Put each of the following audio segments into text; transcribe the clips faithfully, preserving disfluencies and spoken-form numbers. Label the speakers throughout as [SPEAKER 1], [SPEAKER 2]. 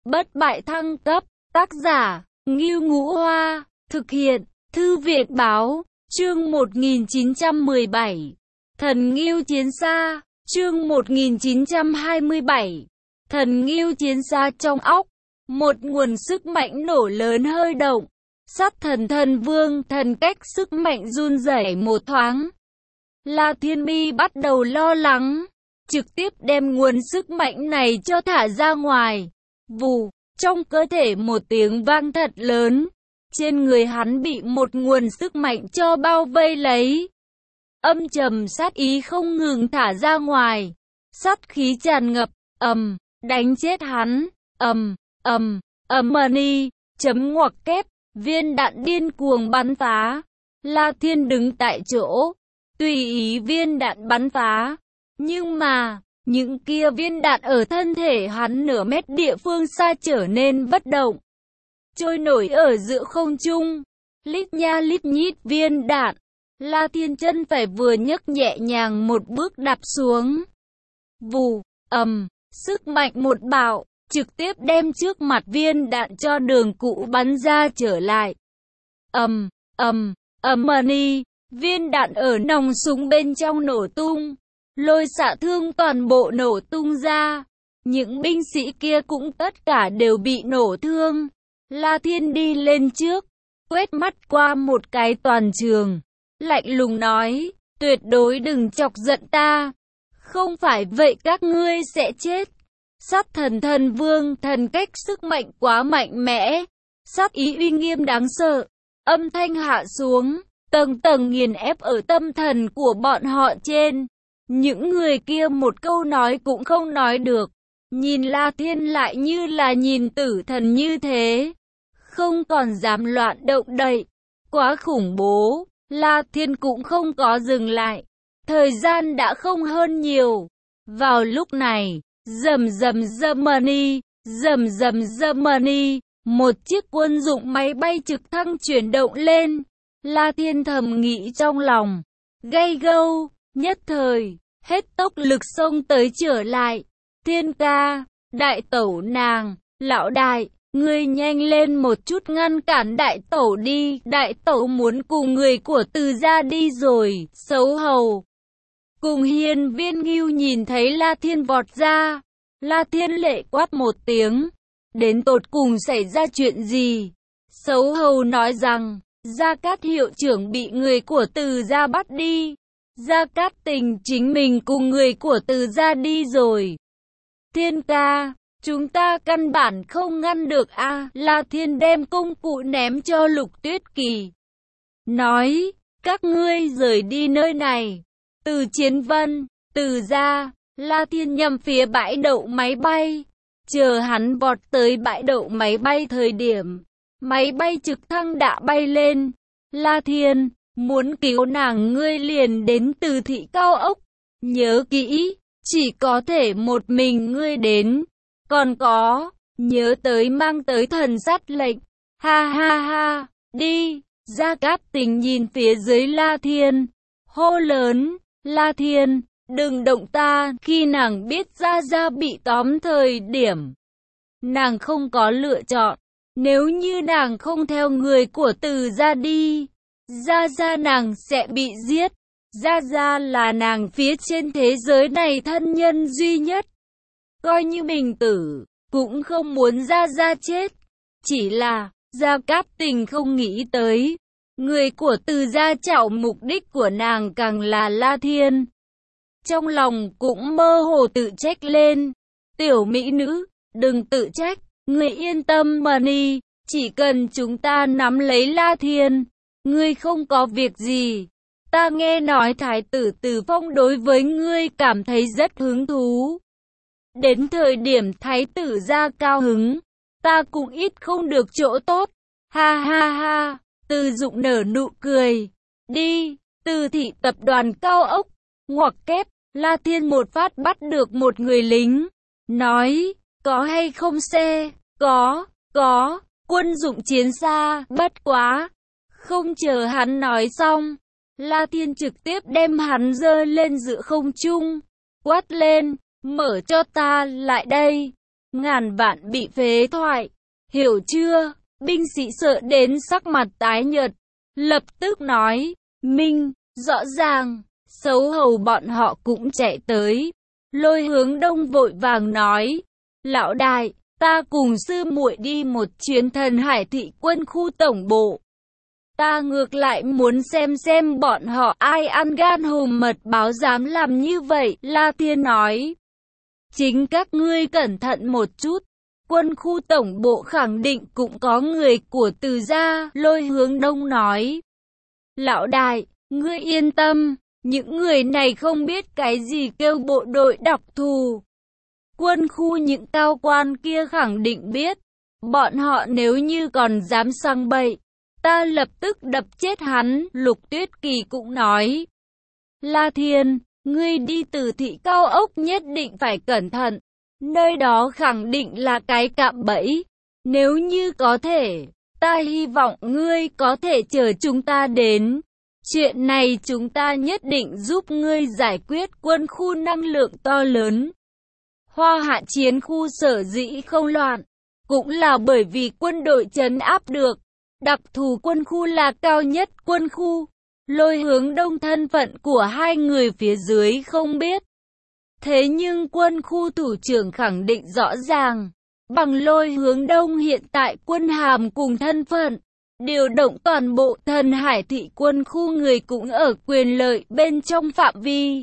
[SPEAKER 1] Bất bại thăng cấp, tác giả, Ngưu Ngũ Hoa, thực hiện, Thư viện báo, chương một nghìn chín trăm mười bảy, Thần Ngưu Chiến Xa, chương một nghìn chín trăm hai mươi bảy, Thần Ngưu Chiến Xa. Trong óc, một nguồn sức mạnh nổ lớn hơi động, Sát Thần Thần Vương thần cách sức mạnh run rẩy một thoáng. La Thiên Mi bắt đầu lo lắng, trực tiếp đem nguồn sức mạnh này cho thả ra ngoài. Vù, trong cơ thể một tiếng vang thật lớn, trên người hắn bị một nguồn sức mạnh cho bao vây lấy. Âm trầm sát ý không ngừng thả ra ngoài, sát khí tràn ngập, ầm, đánh chết hắn, ầm, ầm, ầm mani, chấm ngoặc kép, viên đạn điên cuồng bắn phá. La Thiên đứng tại chỗ, tùy ý viên đạn bắn phá, nhưng mà, những kia viên đạn ở thân thể hắn nửa mét địa phương xa trở nên bất động, trôi nổi ở giữa không trung, lít nha lít nhít viên đạn. La Thiên chân phải vừa nhấc nhẹ nhàng một bước đạp xuống. Vù, ầm, sức mạnh một bạo, trực tiếp đem trước mặt viên đạn cho đường cũ bắn ra trở lại. Ầm, ầm, ầm mani, viên đạn ở nòng súng bên trong nổ tung, lôi xạ thương toàn bộ nổ tung ra. Những binh sĩ kia cũng tất cả đều bị nổ thương. La Thiên đi lên trước, quét mắt qua một cái toàn trường, lạnh lùng nói, tuyệt đối đừng chọc giận ta, không phải vậy các ngươi sẽ chết. Sát Thần Thần Vương thần cách sức mạnh quá mạnh mẽ, sát ý uy nghiêm đáng sợ, âm thanh hạ xuống, tầng tầng nghiền ép ở tâm thần của bọn họ trên. Những người kia một câu nói cũng không nói được, nhìn La Thiên lại như là nhìn tử thần như thế, không còn dám loạn động đậy. Quá khủng bố. La Thiên cũng không có dừng lại, thời gian đã không hơn nhiều. Vào lúc này, rầm rầm Germany, rầm rầm Germany, một chiếc quân dụng máy bay trực thăng chuyển động lên. La Thiên thầm nghĩ trong lòng, gay gâu, nhất thời, hết tốc lực xông tới trở lại. Thiên ca, đại tẩu nàng, lão đại, ngươi nhanh lên một chút ngăn cản đại tẩu đi, đại tẩu muốn cùng người của Từ gia đi rồi, xấu hầu. Cùng hiên viên Ngưu nhìn thấy La Thiên vọt ra, La Thiên lệ quát một tiếng, đến tột cùng xảy ra chuyện gì? Xấu hầu nói rằng, Gia Cát hiệu trưởng bị người của Từ gia bắt đi, Gia Cát Tình chính mình cùng người của Từ gia đi rồi. Thiên ca, chúng ta căn bản không ngăn được a. À, La Thiên đem công cụ ném cho Lục Tuyết Kỳ, nói, các ngươi rời đi nơi này. Từ Chiến Vân, Từ gia, La Thiên nhằm phía bãi đậu máy bay. Chờ hắn vọt tới bãi đậu máy bay thời điểm, máy bay trực thăng đã bay lên. La Thiên, muốn cứu nàng ngươi liền đến Từ thị cao ốc. Nhớ kỹ, chỉ có thể một mình ngươi đến. Còn có, nhớ tới mang tới thần sát lệnh. Ha ha ha, đi. Gia Cát Tình nhìn phía dưới La Thiên, hô lớn, La Thiên, đừng động ta. Khi nàng biết Gia Gia bị tóm thời điểm, nàng không có lựa chọn. Nếu như nàng không theo người của Từ gia đi, Gia Gia nàng sẽ bị giết. Gia Gia là nàng phía trên thế giới này thân nhân duy nhất. Coi như mình tử, cũng không muốn Gia Gia chết. Chỉ là, Gia Cát Tình không nghĩ tới, người của Từ gia chảo mục đích của nàng càng là La Thiên. Trong lòng cũng mơ hồ tự trách lên. Tiểu mỹ nữ, đừng tự trách, ngươi yên tâm Mani, chỉ cần chúng ta nắm lấy La Thiên, ngươi không có việc gì. Ta nghe nói Thái tử Từ Phong đối với ngươi cảm thấy rất hứng thú. Đến thời điểm Thái tử gia cao hứng, ta cũng ít không được chỗ tốt. Ha ha ha, Từ Dụng nở nụ cười. Đi, Từ thị tập đoàn cao ốc, ngoặc kép, La Thiên một phát bắt được một người lính. Nói, có hay không xe? Có, có, quân dụng chiến xa, bất quá. Không chờ hắn nói xong, La Thiên trực tiếp đem hắn giơ lên giữa không trung, quát lên, mở cho ta lại đây. ngàn vạn bị phế thoại. Hiểu chưa? Binh sĩ sợ đến sắc mặt tái nhợt, lập tức nói, Minh, rõ ràng, xấu hầu bọn họ cũng chạy tới. Lôi Hướng Đông vội vàng nói, lão đại, ta cùng sư muội đi một chuyến Thần Hải thị quân khu tổng bộ. Ta ngược lại muốn xem xem bọn họ ai ăn gan hùm mật báo dám làm như vậy. La Thiên nói, chính các ngươi cẩn thận một chút. Quân khu tổng bộ khẳng định cũng có người của Từ gia. Lôi Hướng Đông nói, lão đại, ngươi yên tâm, những người này không biết cái gì kêu bộ đội đặc thù. Quân khu những cao quan kia khẳng định biết. Bọn họ nếu như còn dám sang bậy, ta lập tức đập chết hắn. Lục Tuyết Kỳ cũng nói, La Thiên, ngươi đi từ thị cao ốc nhất định phải cẩn thận. Nơi đó khẳng định là cái cạm bẫy. Nếu như có thể, ta hy vọng ngươi có thể chờ chúng ta đến. Chuyện này chúng ta nhất định giúp ngươi giải quyết. Quân khu năng lượng to lớn. Hoa Hạ chiến khu sở dĩ không loạn, cũng là bởi vì quân đội trấn áp được. Đặc thù quân khu là cao nhất quân khu. Lôi Hướng Đông thân phận của hai người phía dưới không biết. Thế nhưng quân khu thủ trưởng khẳng định rõ ràng. Bằng Lôi Hướng Đông hiện tại quân hàm cùng thân phận, điều động toàn bộ Thần Hải thị quân khu người cũng ở quyền lợi bên trong phạm vi.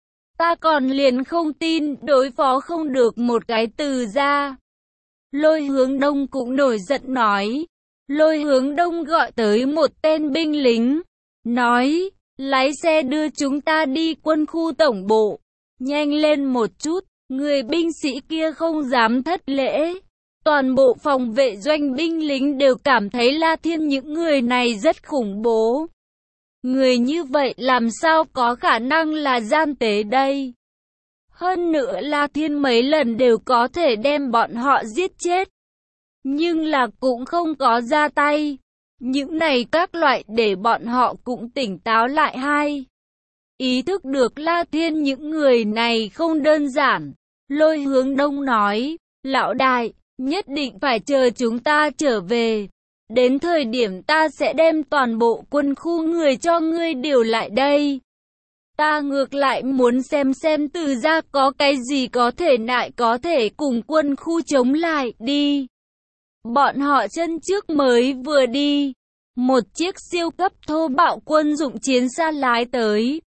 [SPEAKER 1] Ta còn liền không tin đối phó không được một cái Từ gia. Lôi Hướng Đông cũng nổi giận nói. Lôi Hướng Đông gọi tới một tên binh lính, nói, lái xe đưa chúng ta đi quân khu tổng bộ. Nhanh lên một chút, người binh sĩ kia không dám thất lễ. Toàn bộ phòng vệ doanh binh lính đều cảm thấy La Thiên những người này rất khủng bố. Người như vậy làm sao có khả năng là gian tế đây? Hơn nữa La Thiên mấy lần đều có thể đem bọn họ giết chết. Nhưng là cũng không có ra tay. Những này các loại để bọn họ cũng tỉnh táo lại hay. Ý thức được La Thiên những người này không đơn giản. Lôi Hướng Đông nói, lão đại, nhất định phải chờ chúng ta trở về. Đến thời điểm ta sẽ đem toàn bộ quân khu người cho ngươi điều lại đây. Ta ngược lại muốn xem xem Từ gia có cái gì có thể nại có thể cùng quân khu chống lại đi. Bọn họ chân trước mới vừa đi, một chiếc siêu cấp thô bạo quân dụng chiến xa lái tới.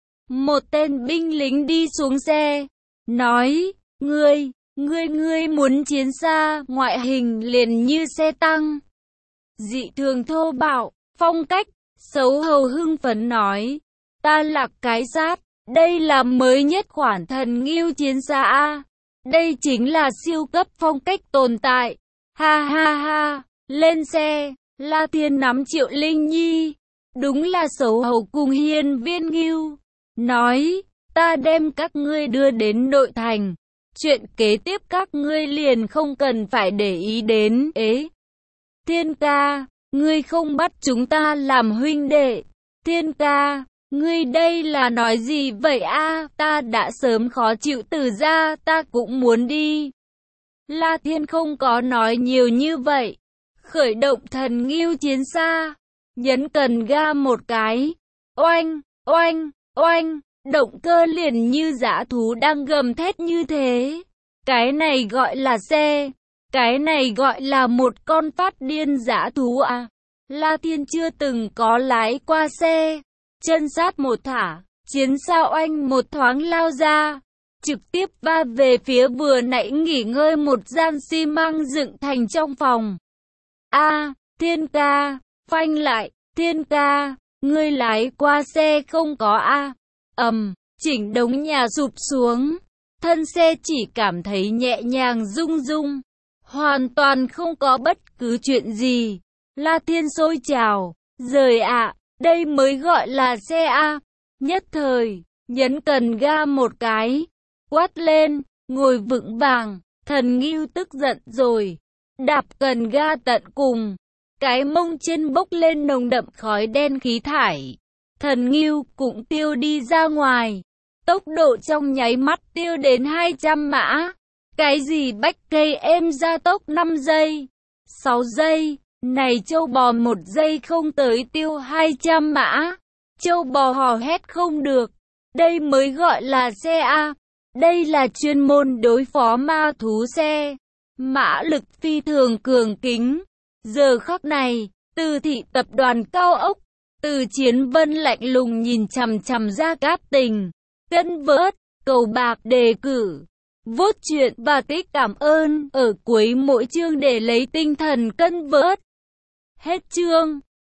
[SPEAKER 1] Một tên binh lính đi xuống xe, nói, ngươi, ngươi ngươi muốn chiến xa, ngoại hình liền như xe tăng. Dị thường thô bạo, phong cách, xấu hầu hưng phấn nói, ta là cái sát, đây là mới nhất khoản Thần Ngưu chiến xa A. Đây chính là siêu cấp phong cách tồn tại. Ha ha ha, lên xe. La Thiên nắm Triệu Linh Nhi, đúng là xấu hầu cùng Hiên Viên Ngưu, nói, ta đem các ngươi đưa đến nội thành. Chuyện kế tiếp các ngươi liền không cần phải để ý đến. Ế, Thiên ca, ngươi không bắt chúng ta làm huynh đệ. Thiên ca, ngươi đây là nói gì vậy a? Ta đã sớm khó chịu Từ gia, ta cũng muốn đi. La Thiên không có nói nhiều như vậy. Khởi động Thần Ngưu chiến xa, nhấn cần ga một cái. Oanh, oanh, oanh, động cơ liền như dã thú đang gầm thét như thế. Cái này gọi là xe. Cái này gọi là một con phát điên dã thú à. La Thiên chưa từng có lái qua xe. Chân sát một thả, chiến xa oanh một thoáng lao ra, trực tiếp va về phía vừa nãy nghỉ ngơi một gian xi măng dựng thành trong phòng. A, Thiên ca, phanh lại, Thiên ca, ngươi lái qua xe không có a? Ầm, chỉnh đống nhà sụp xuống, thân xe chỉ cảm thấy nhẹ nhàng rung rung, hoàn toàn không có bất cứ chuyện gì. La Thiên sôi trào, rời ạ, đây mới gọi là xe a. Nhất thời, nhấn cần ga một cái, quát lên, ngồi vững vàng. Thần Ngưu tức giận rồi, đạp cần ga tận cùng, cái mông trên bốc lên nồng đậm khói đen khí thải. Thần Ngưu cũng tiêu đi ra ngoài, tốc độ trong nháy mắt tiêu đến hai trăm mã. Cái gì bách cây em gia tốc năm giây, sáu giây, này châu bò một giây không tới tiêu hai trăm mã. Châu bò hò hét không được. Đây mới gọi là xe A. Đây là chuyên môn đối phó ma thú xe. Mã lực phi thường cường kính. Giờ khắc này, Từ thị tập đoàn cao ốc, Từ Chiến Vân lạnh lùng nhìn chằm chằm Gia Cát Tình. Cân vớt, cầu bạc đề cử. Vốt chuyện và tích cảm ơn ở cuối mỗi chương để lấy tinh thần cân vớt. Hết chương.